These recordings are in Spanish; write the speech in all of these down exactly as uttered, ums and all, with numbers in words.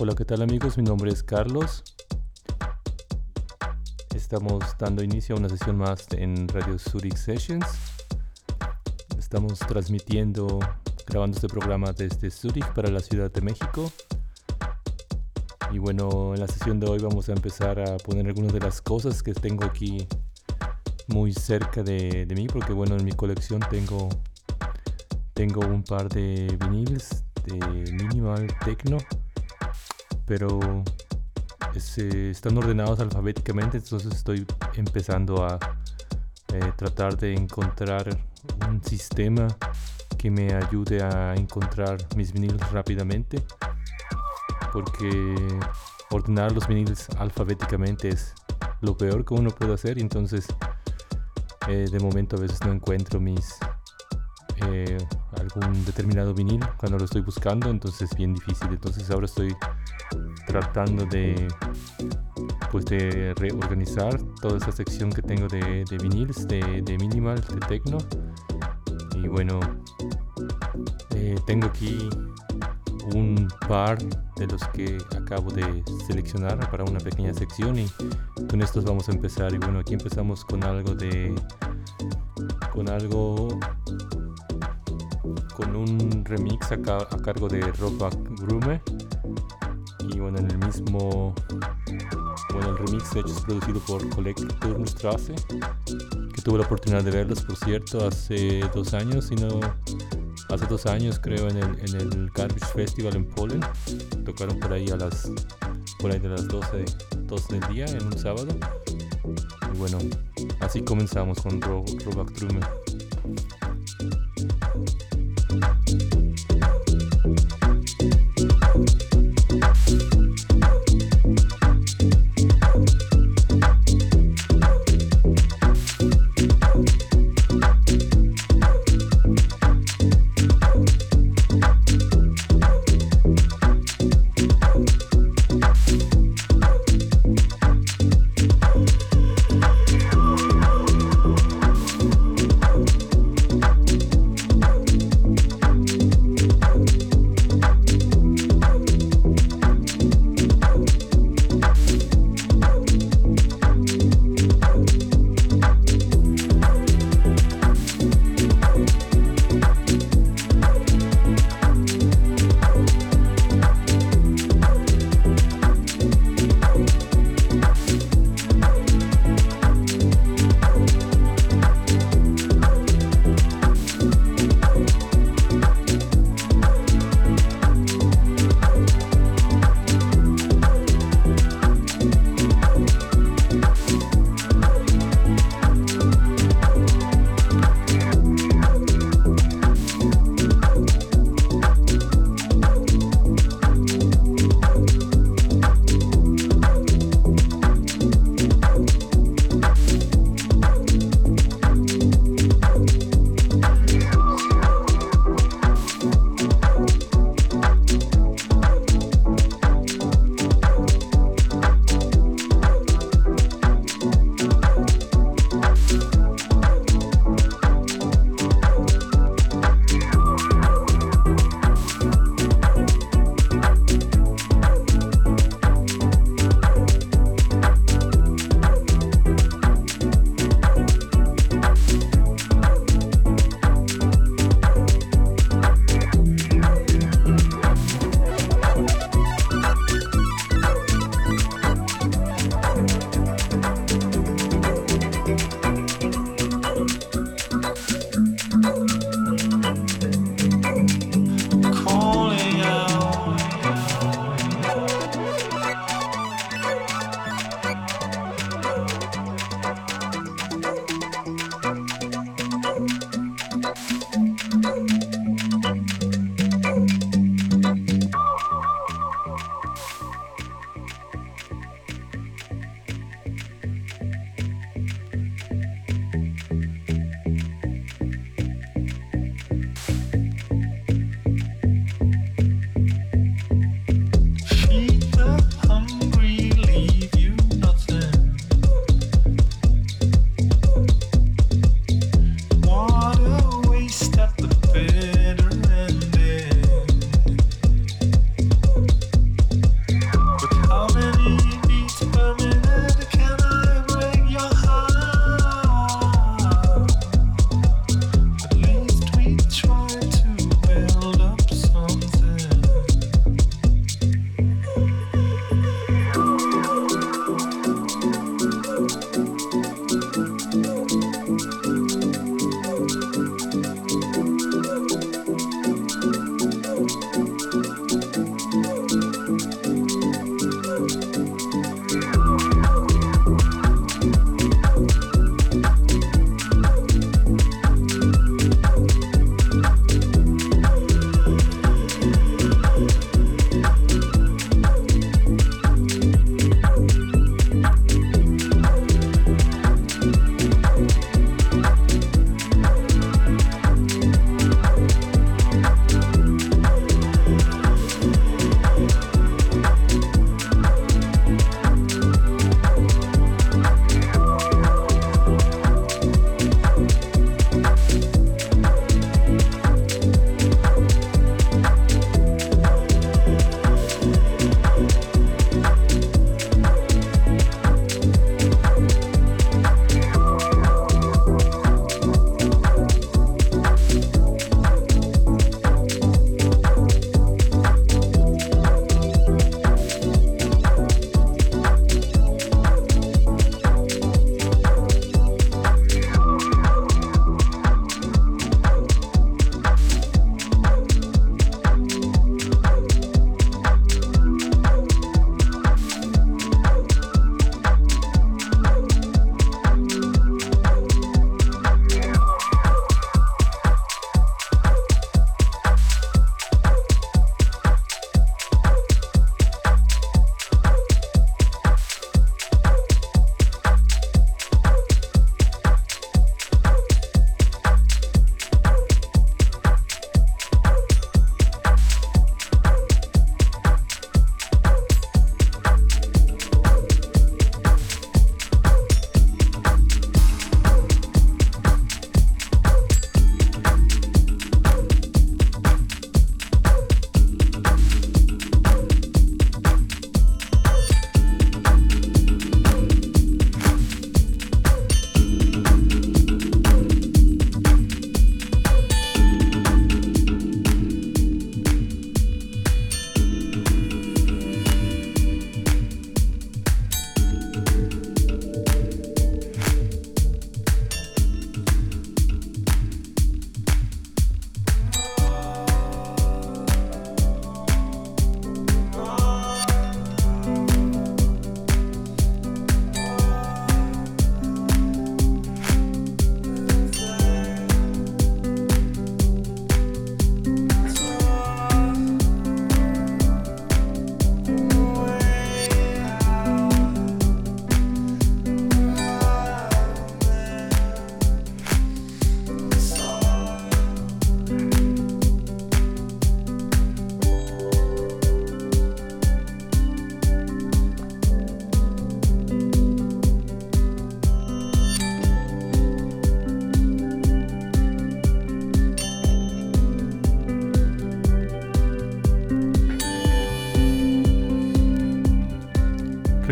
Hola, ¿qué tal amigos? Mi nombre es Carlos. Estamos dando inicio a una sesión más en Radio Zurich Sessions. Estamos transmitiendo, grabando este programa desde Zurich para la Ciudad de México. Y bueno, en la sesión de hoy vamos a empezar a poner algunas de las cosas que tengo aquí muy cerca de, de mí, porque bueno, en mi colección tengo, tengo un par de viniles de minimal techno, pero es, eh, están ordenados alfabéticamente, entonces estoy empezando a eh, tratar de encontrar un sistema que me ayude a encontrar mis viniles rápidamente, porque ordenar los viniles alfabéticamente es lo peor que uno puede hacer, y entonces eh, de momento a veces no encuentro mis eh, algún determinado vinil cuando lo estoy buscando, entonces es bien difícil. Entonces ahora estoy tratando de pues de reorganizar toda esta sección que tengo de, de viniles, de, de minimal, de techno. Y bueno, eh, tengo aquí un par de los que acabo de seleccionar para una pequeña sección, y con estos vamos a empezar. Y bueno, aquí empezamos con algo de con algo con un remix a, ca- a cargo de Robak Grume. Y bueno, en el mismo bueno el remix de hecho es producido por Collector Turnstrasse, que tuve la oportunidad de verlos, por cierto, hace dos años, si no hace dos años creo, en el, en el Garbage Festival en Polen. Tocaron por ahí a las por ahí de las doce, doce del día en un sábado. Y bueno, así comenzamos con Ro- Robak Grume.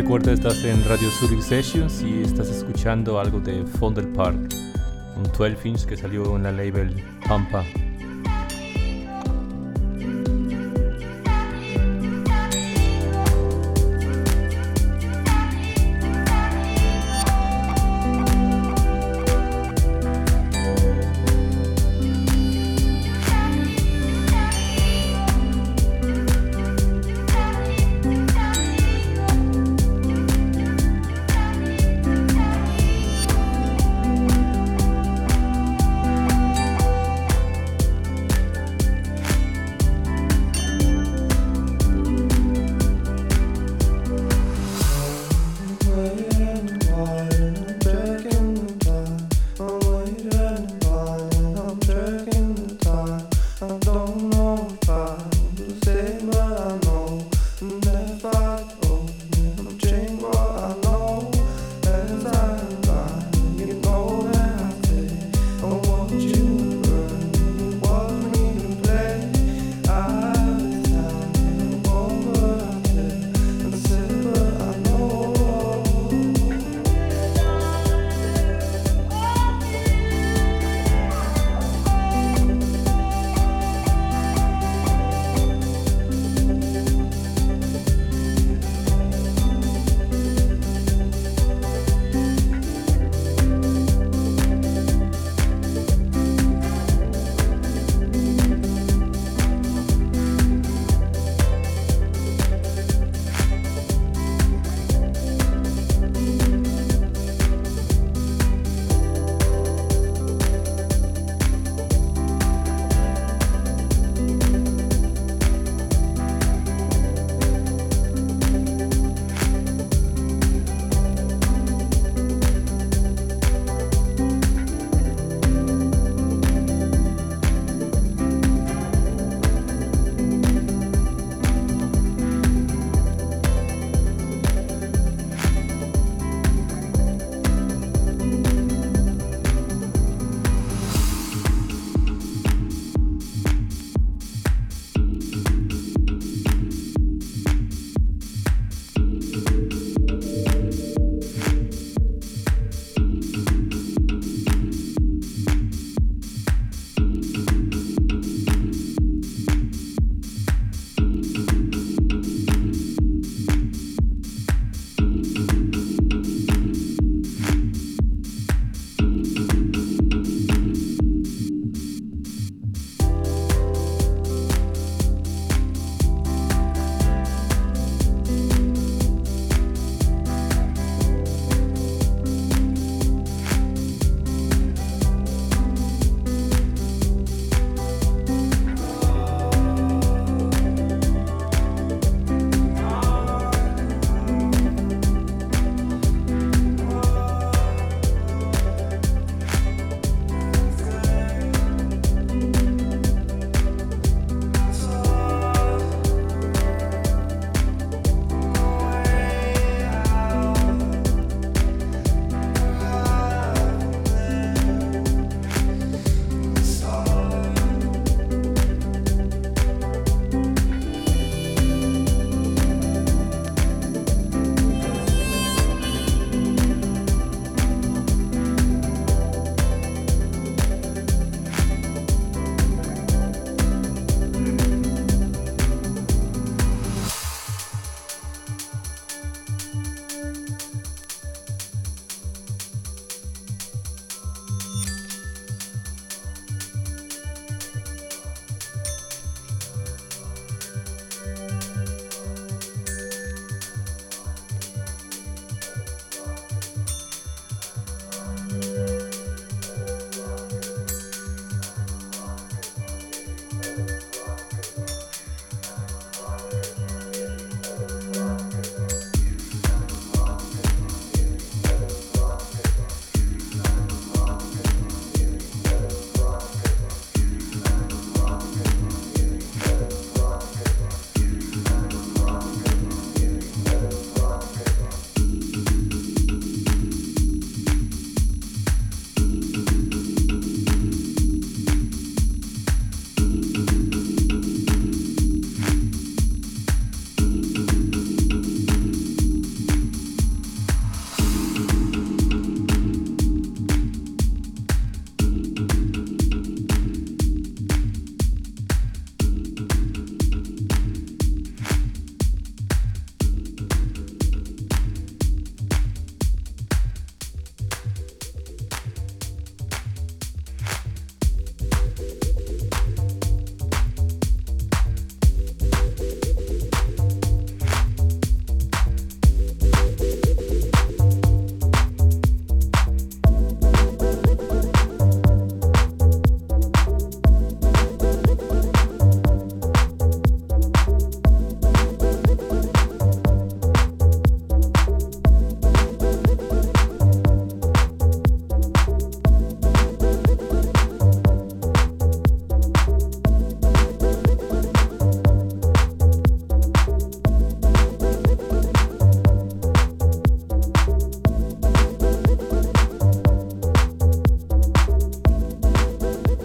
Recuerda, estás en Radio Zurich Sessions y estás escuchando algo de Fonder Park, un doce inch que salió en la label Pampa.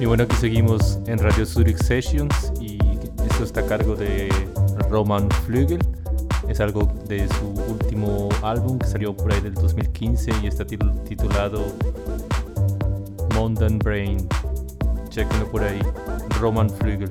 Y bueno, aquí seguimos en Radio Zurich Sessions y esto está a cargo de Roman Flügel. Es algo de su último álbum que salió por ahí del dos mil quince y está titulado Mountain Brain. Chequenlo por ahí, Roman Flügel.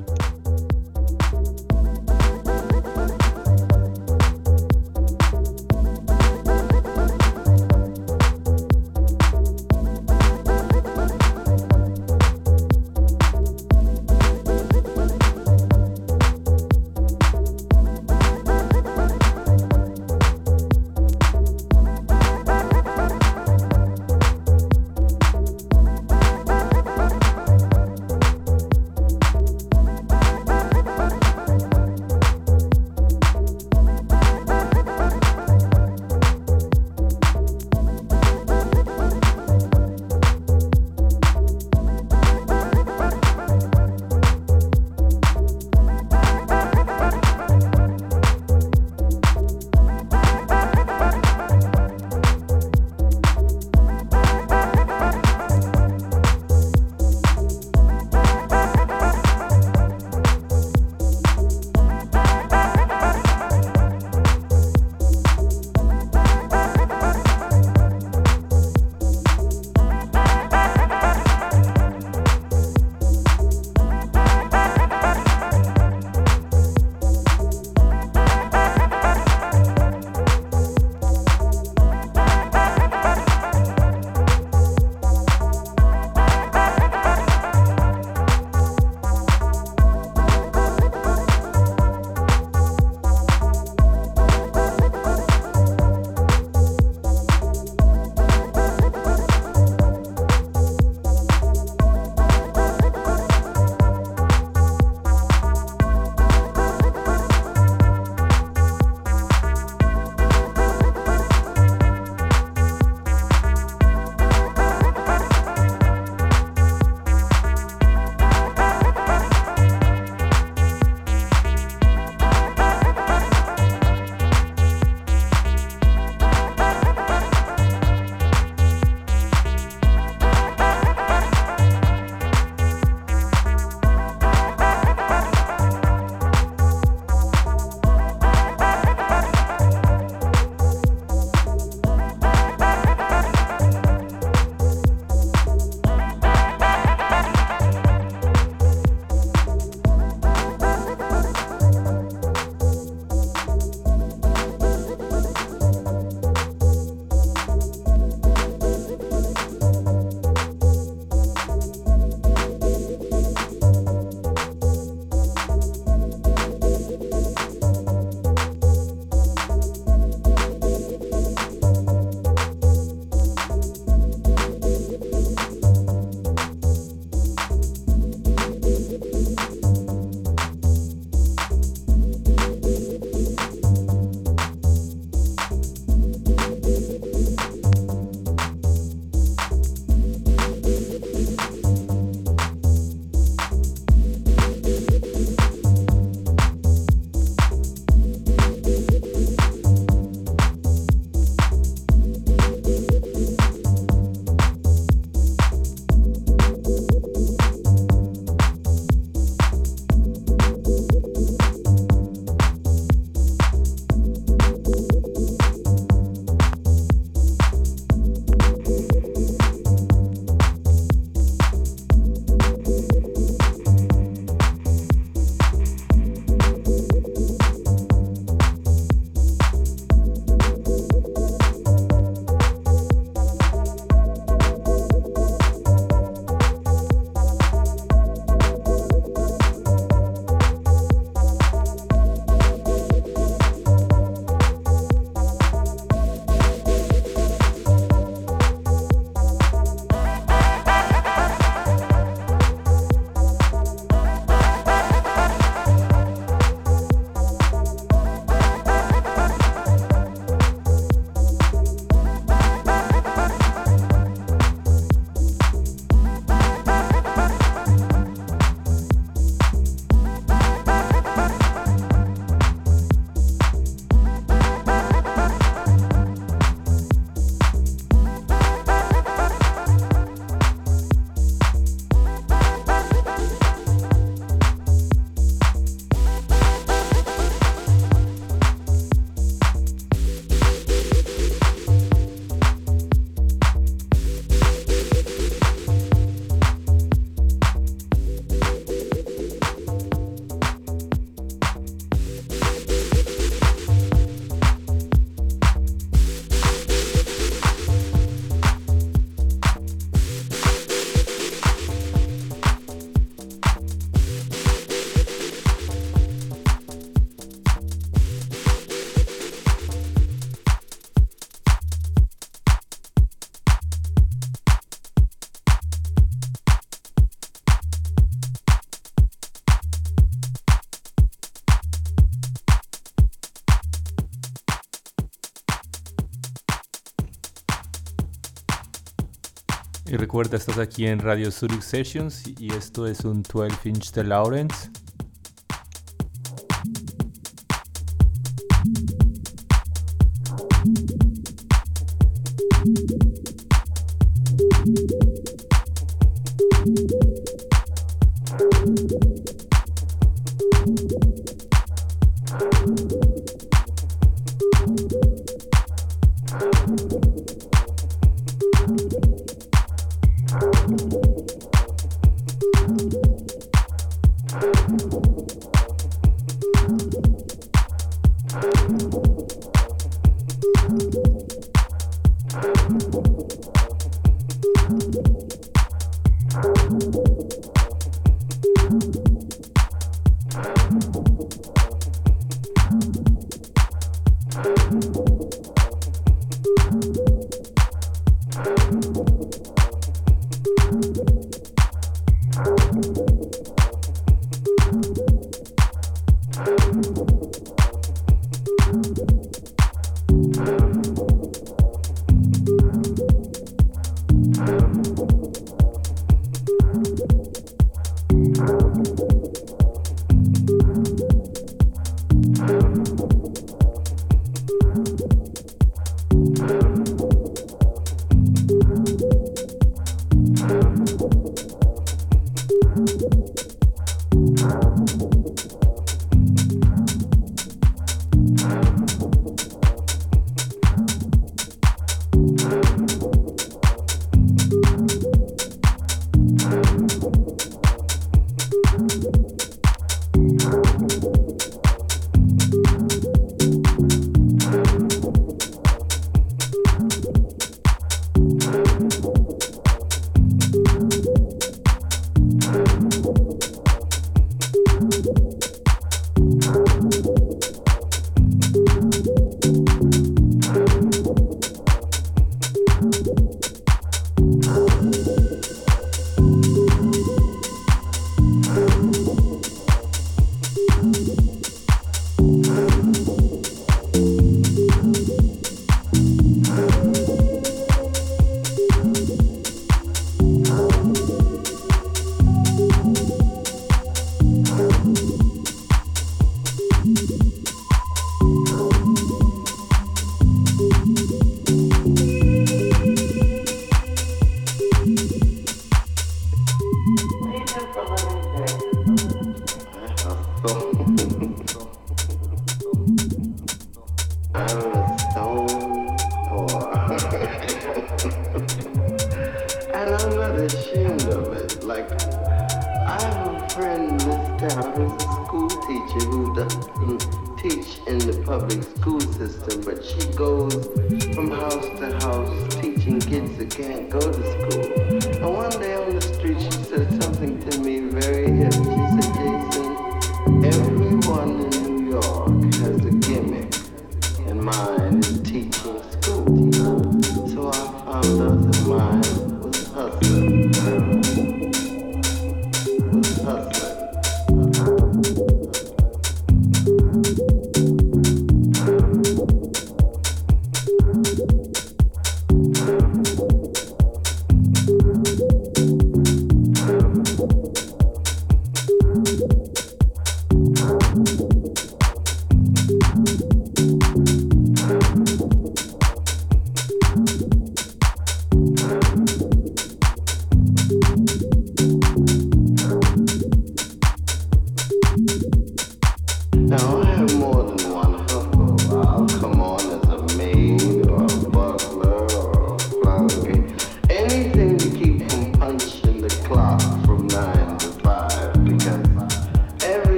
Y recuerda, estás aquí en Radio Zurich Sessions y esto es un doce inch de Lawrence.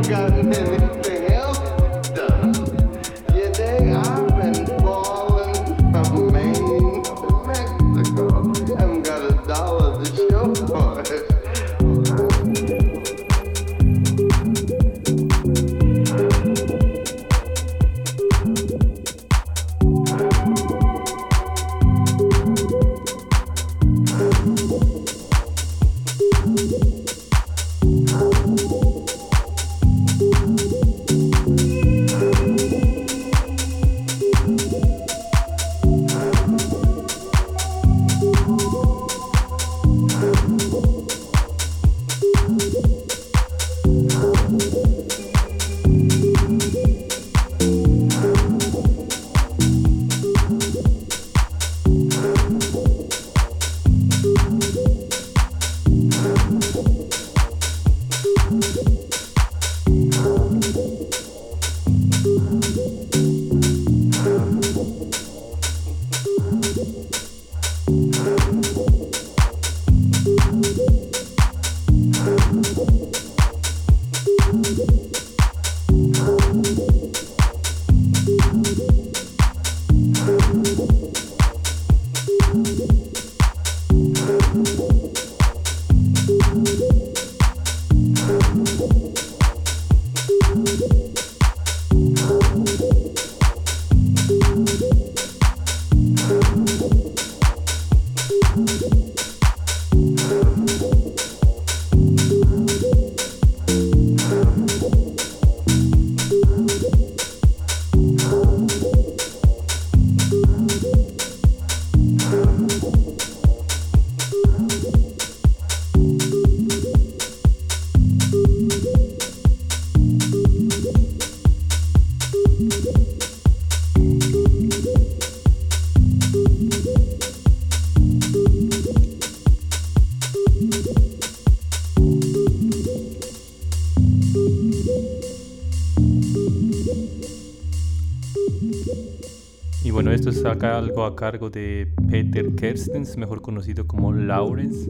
Y bueno, esto es acá algo a cargo de Peter Kerstens, mejor conocido como Lawrence,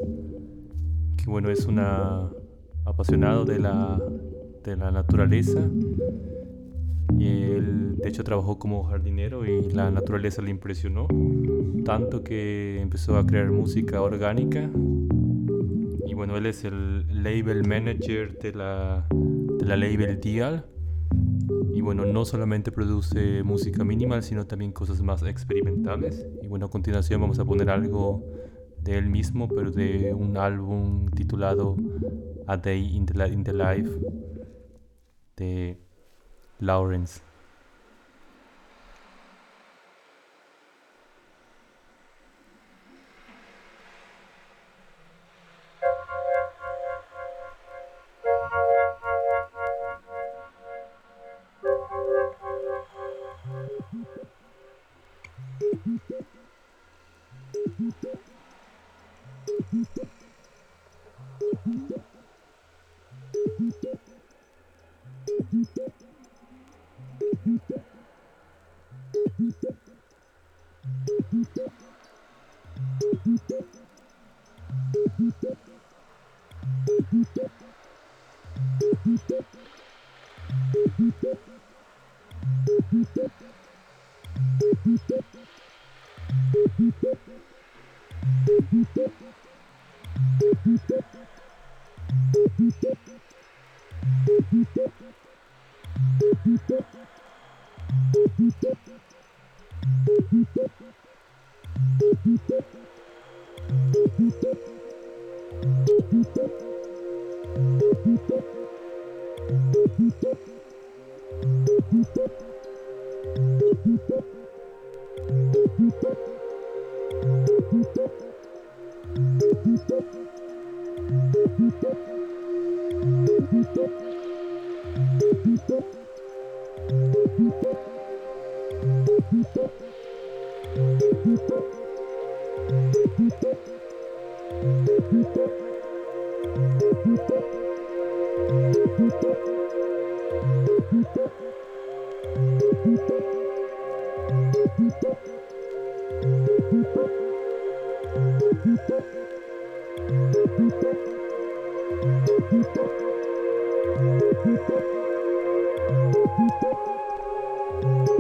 que bueno, es un apasionado de la, de la naturaleza. Y él de hecho trabajó como jardinero y la naturaleza le impresionó tanto que empezó a crear música orgánica. Y bueno, él es el label manager de la, de la label Dial. Y bueno, no solamente produce música minimal, sino también cosas más experimentales. Y bueno, a continuación vamos a poner algo de él mismo, pero de un álbum titulado A Day in the, in the Life de Lawrence.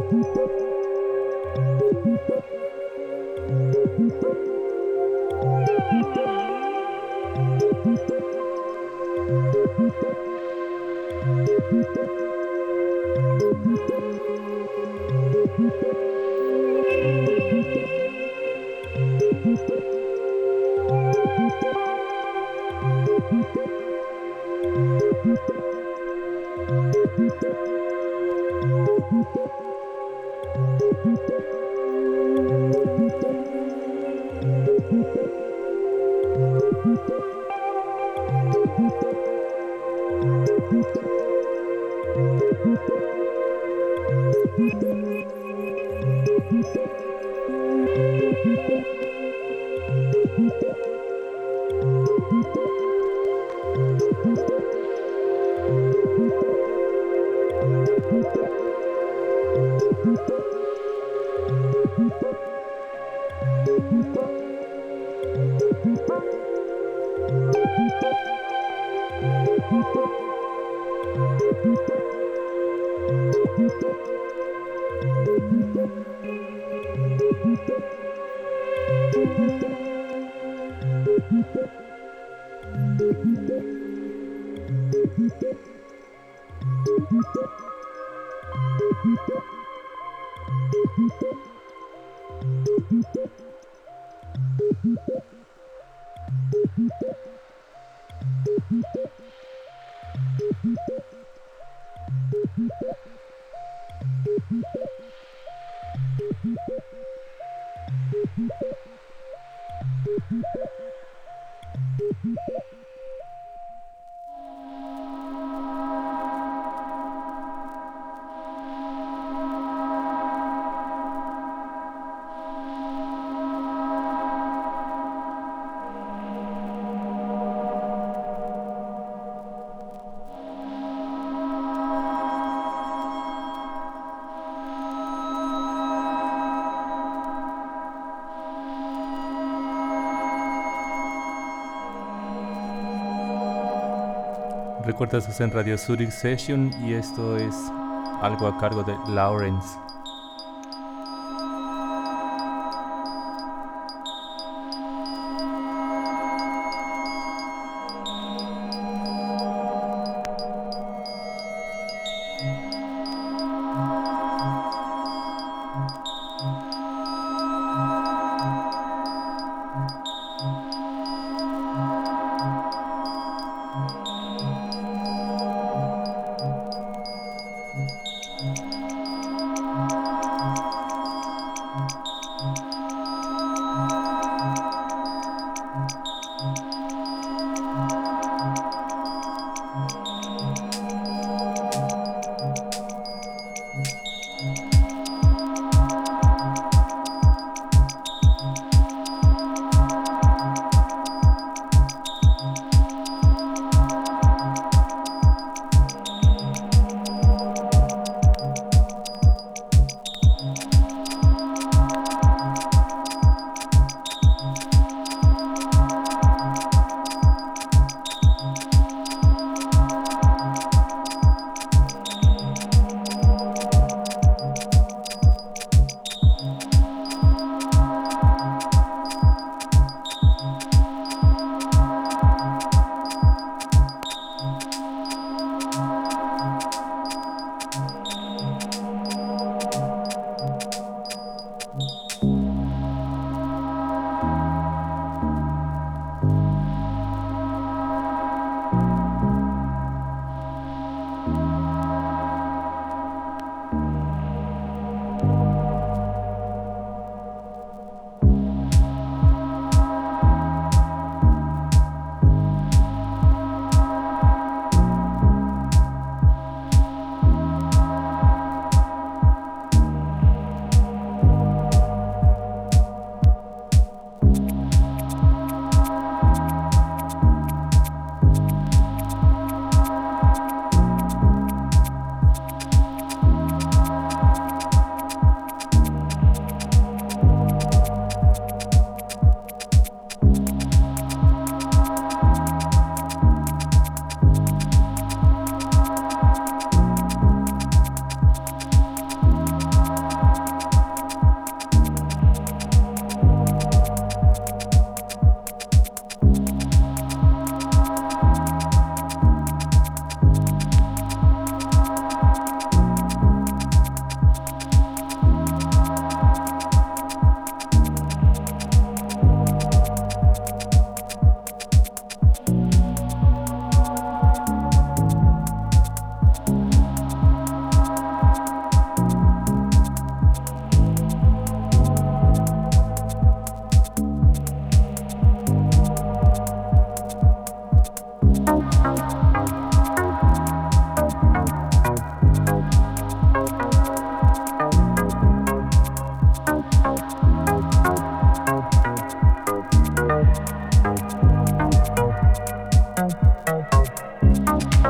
Recuerda, estás en Radio Zurich Session y esto es algo a cargo de Lawrence.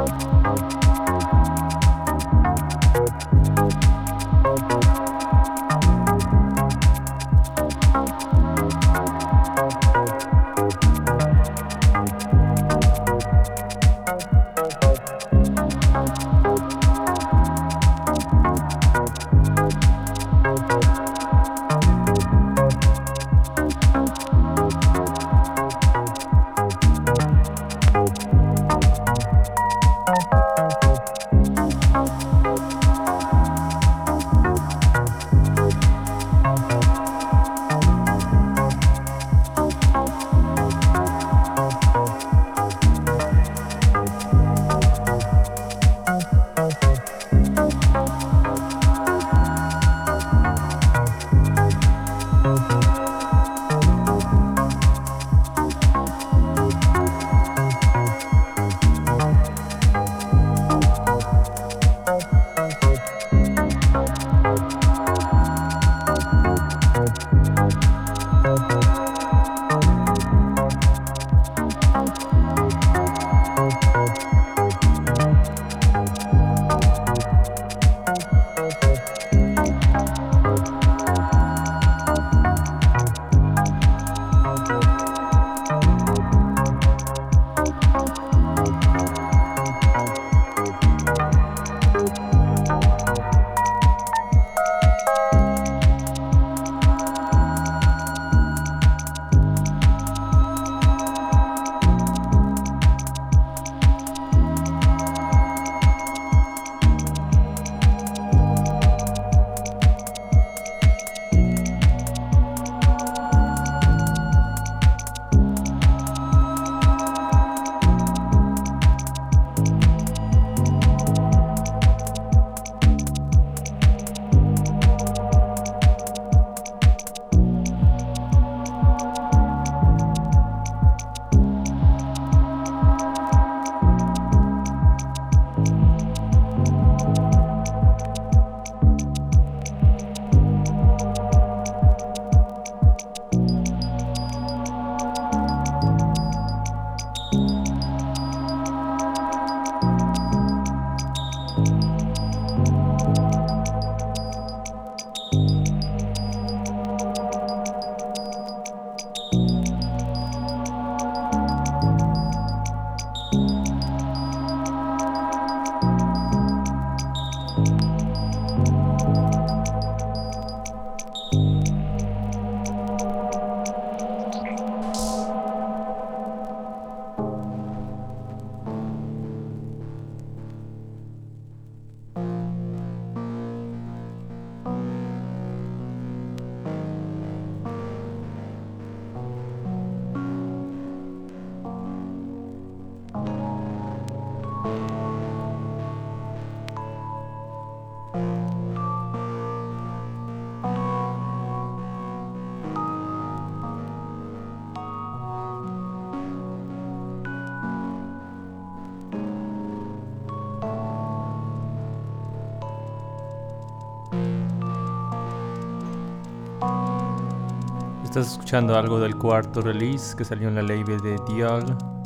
Estás escuchando algo del cuarto release que salió en la label de Dial,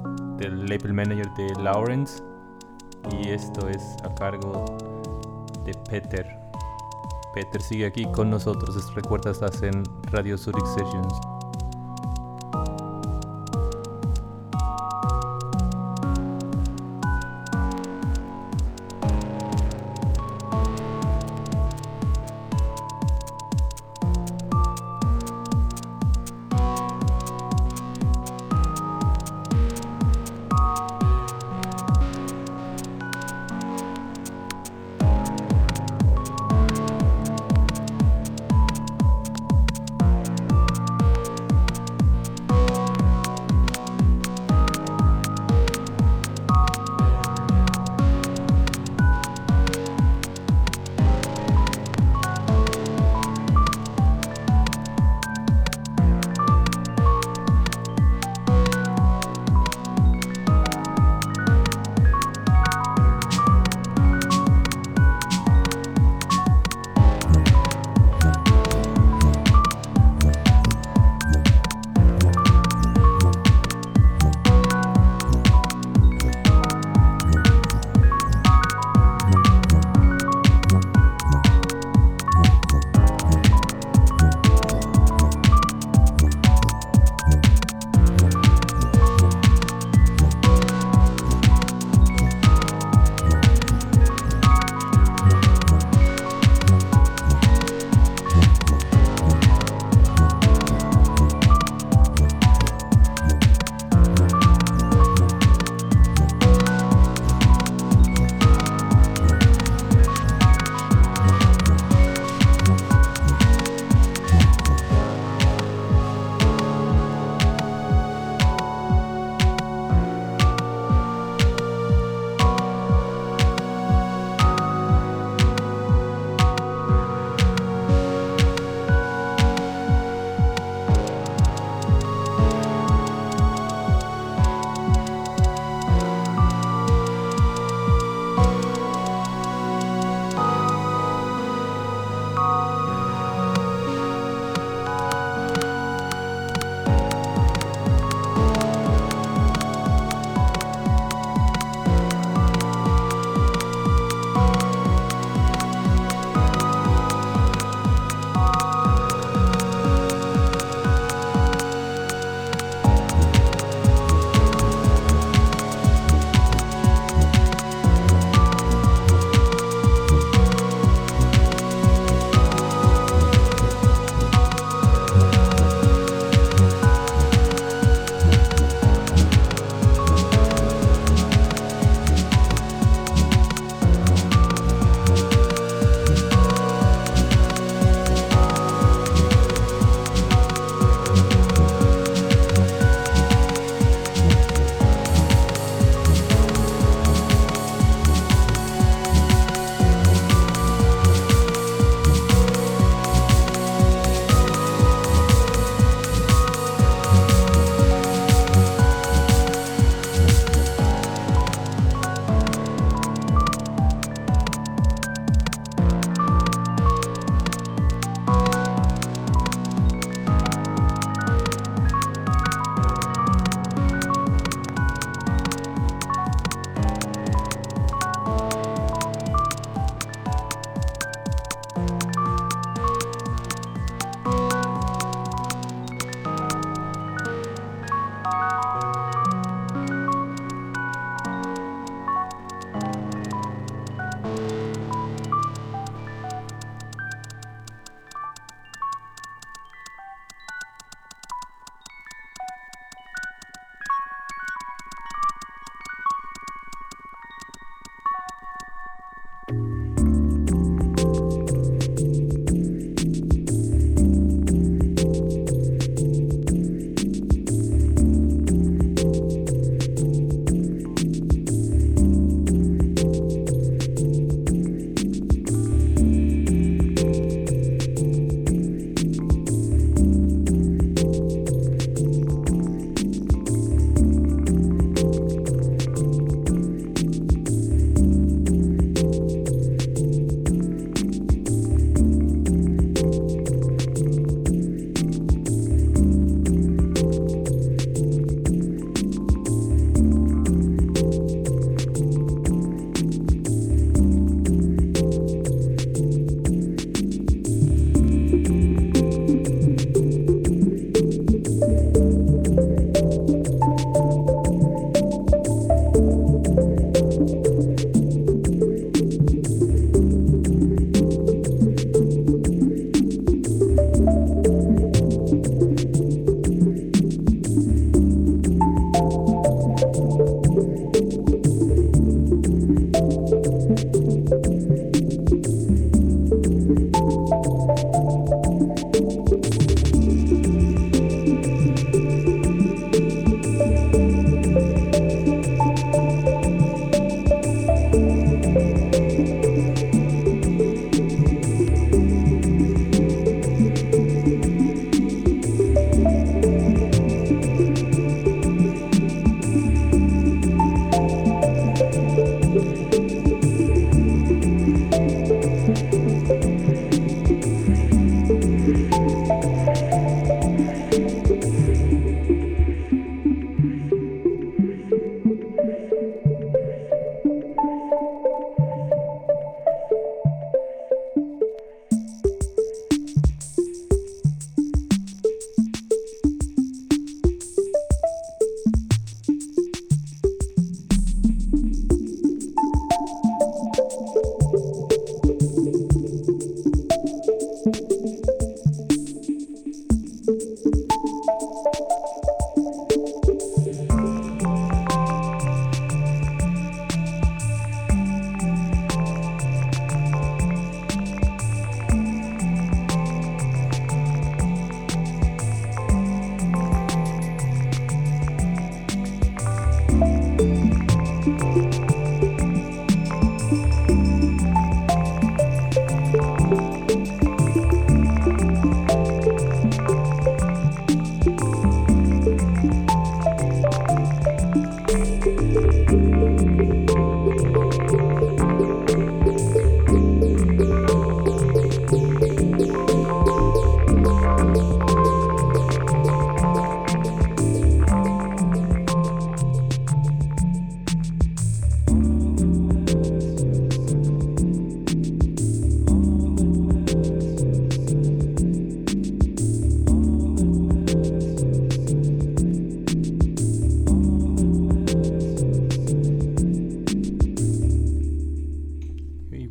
del label manager de Lawrence, y esto es a cargo de Peter. Peter sigue aquí con nosotros, recuerda, estás en Radio Zurich Sessions.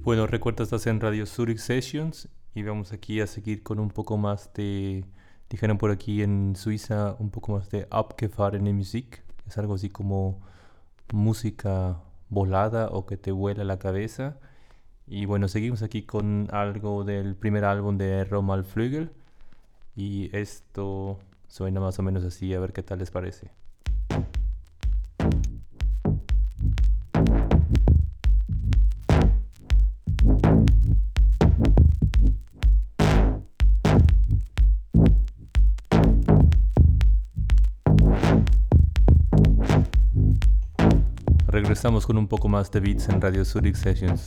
Bueno, recuerda, estás en Radio Zurich Sessions y vamos aquí a seguir con un poco más de, dijeron por aquí en Suiza, un poco más de abgefahrene Musik. Es algo así como música volada o que te vuela la cabeza. Y bueno, seguimos aquí con algo del primer álbum de Romal Flügel. Y esto suena más o menos así, a ver qué tal les parece. Regresamos con un poco más de beats en Radio Zurich Sessions.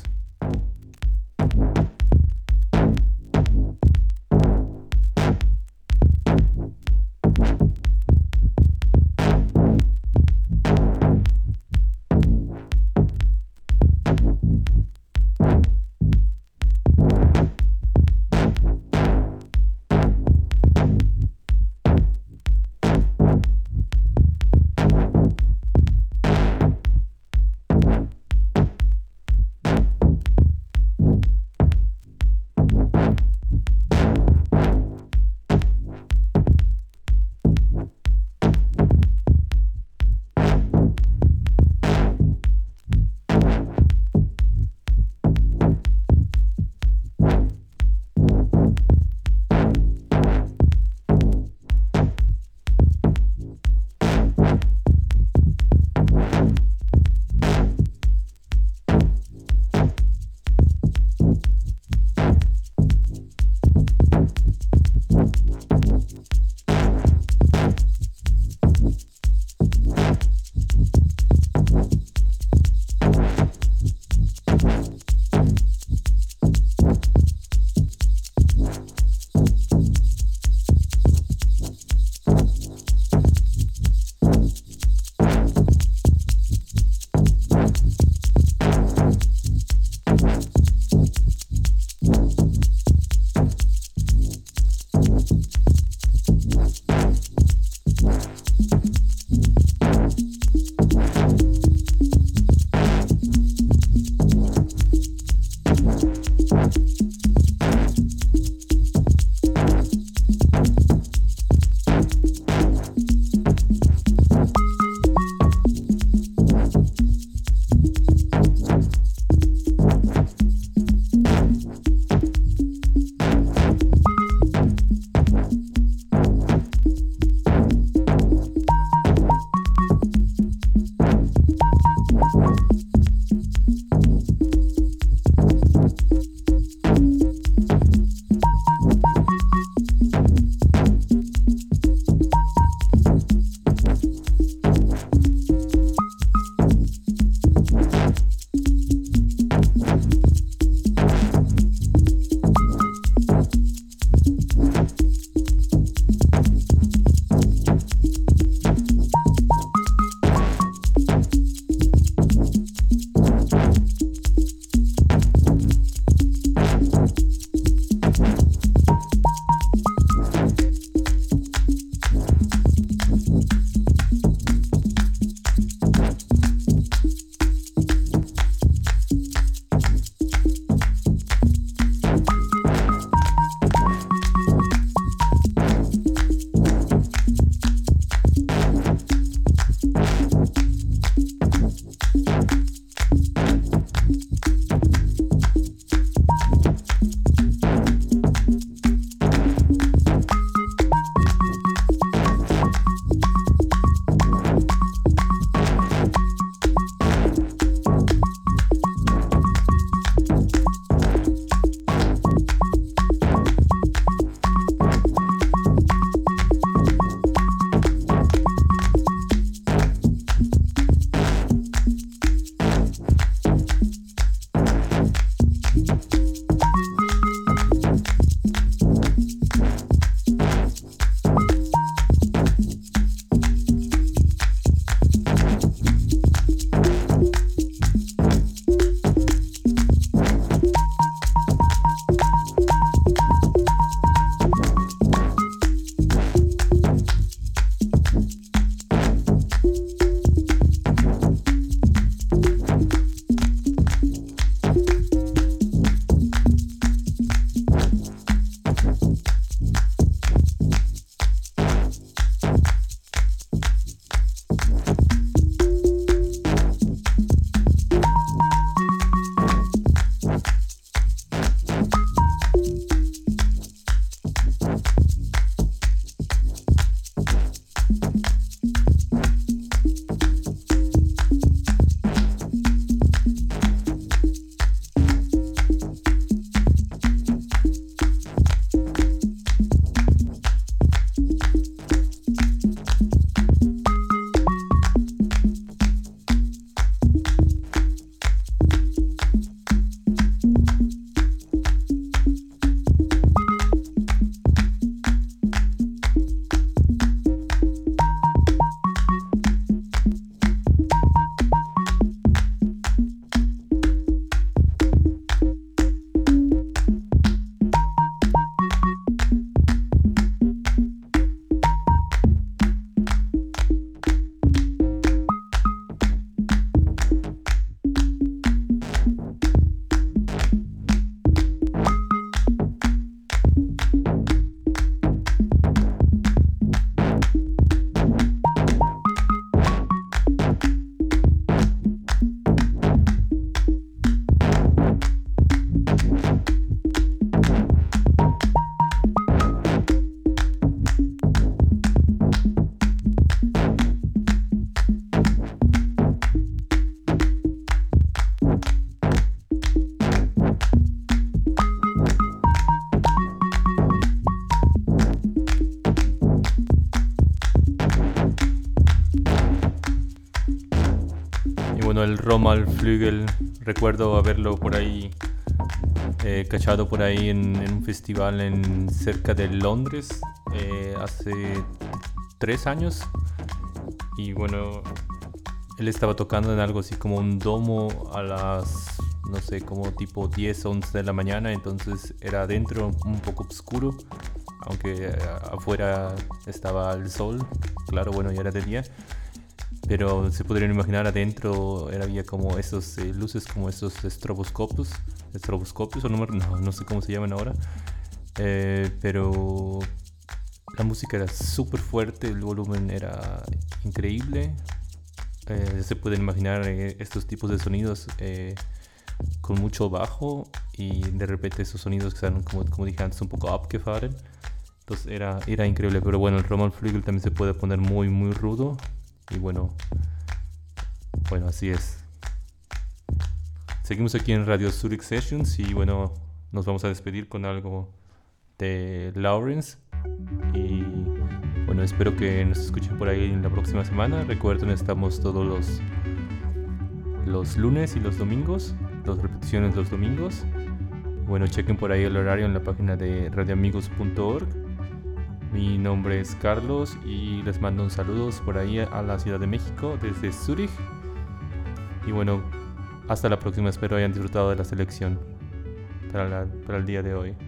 el Romal Flügel, recuerdo haberlo por ahí, eh, cachado por ahí en, en un festival en cerca de Londres eh, hace tres años. Y bueno, él estaba tocando en algo así como un domo a las, no sé, como tipo diez, once de la mañana. Entonces era adentro un poco oscuro, aunque eh, afuera estaba el sol. Claro, bueno, ya era de día. Pero se podrían imaginar adentro era, había como esos eh, luces, como esos estroboscopios, estroboscopios o no, no, no sé cómo se llaman ahora. Eh, pero la música era súper fuerte, el volumen era increíble. Eh, se pueden imaginar eh, estos tipos de sonidos eh, con mucho bajo y de repente esos sonidos que son, como, como dije antes, un poco abgefahren. Entonces era, era increíble, pero bueno, el Roman Flügel también se puede poner muy, muy rudo. Y bueno, bueno, así es. Seguimos aquí en Radio Zurich Sessions y bueno, nos vamos a despedir con algo de Lawrence. Y bueno, espero que nos escuchen por ahí en la próxima semana. Recuerden, estamos todos los, los lunes y los domingos, dos repeticiones los domingos. Bueno, chequen por ahí el horario en la página de radioamigos punto org. Mi nombre es Carlos y les mando un saludo por ahí a la Ciudad de México desde Zurich. Y bueno, hasta la próxima. Espero hayan disfrutado de la selección para, la, para el día de hoy.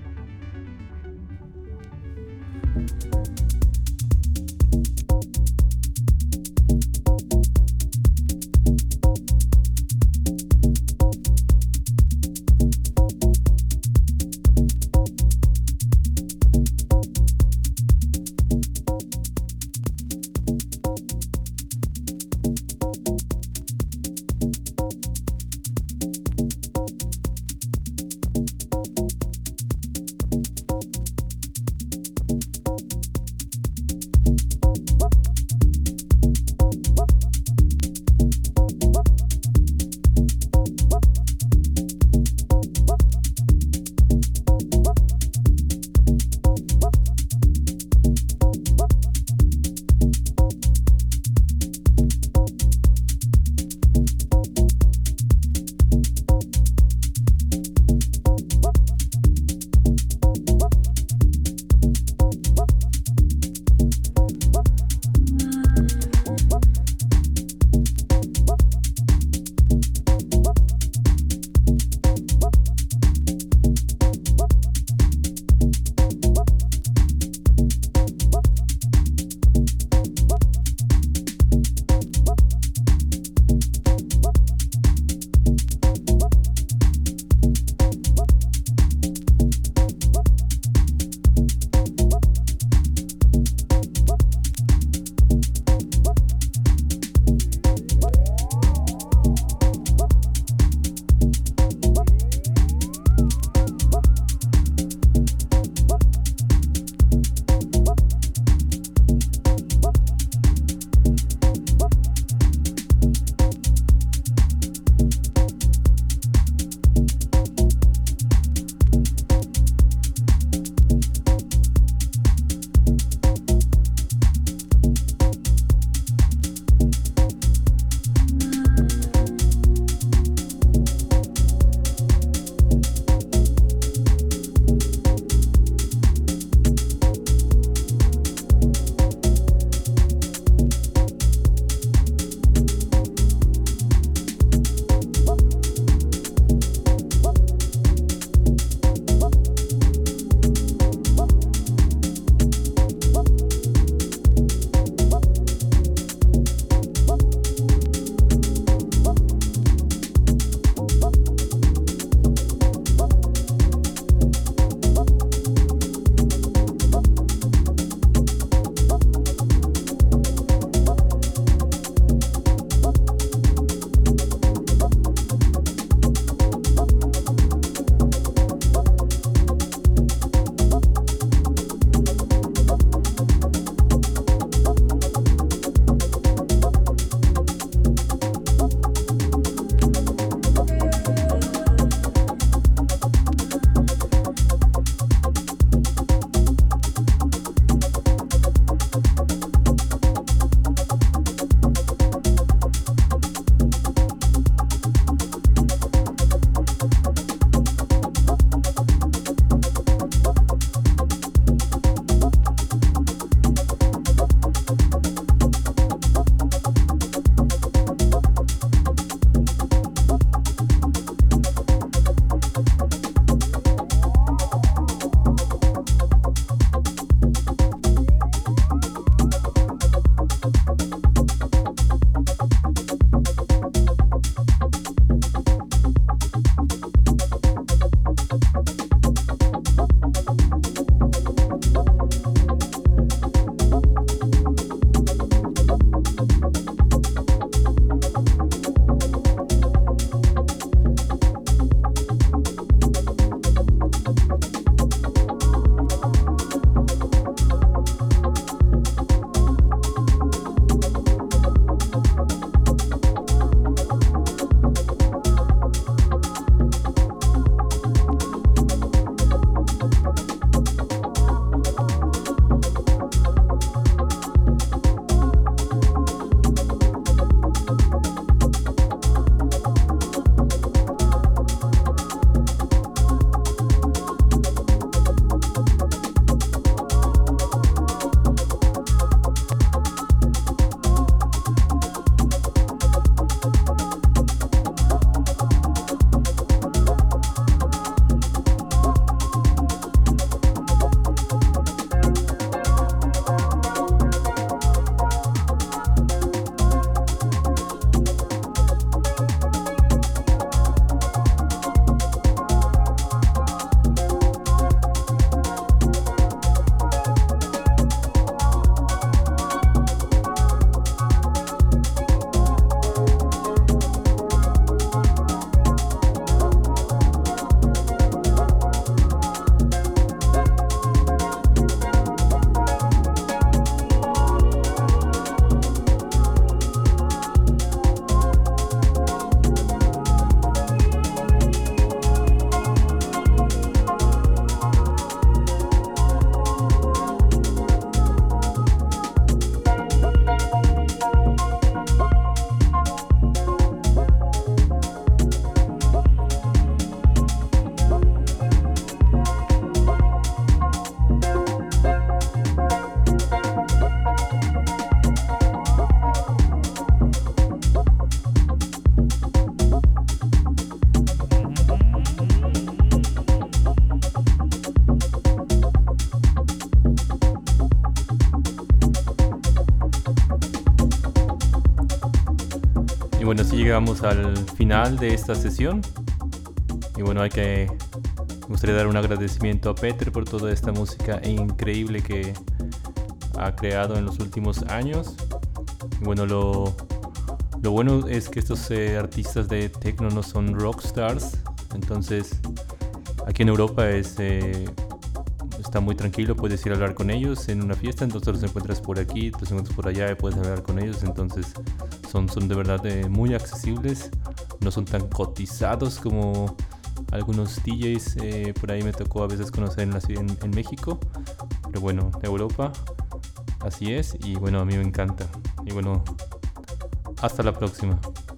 bueno, así llegamos al final de esta sesión. Y bueno, hay que... Me gustaría dar un agradecimiento a Peter por toda esta música increíble que ha creado en los últimos años. Y bueno, lo, lo bueno es que estos eh, artistas de techno no son rockstars. Entonces, aquí en Europa es, eh, está muy tranquilo, puedes ir a hablar con ellos en una fiesta, entonces los encuentras por aquí, los encuentras por allá y puedes hablar con ellos. Entonces, son, son de verdad eh, muy accesibles, no son tan cotizados como algunos D Js eh, por ahí me tocó a veces conocer en, la, en, en México. Pero bueno, Europa, así es, y bueno, a mí me encanta. Y bueno, hasta la próxima.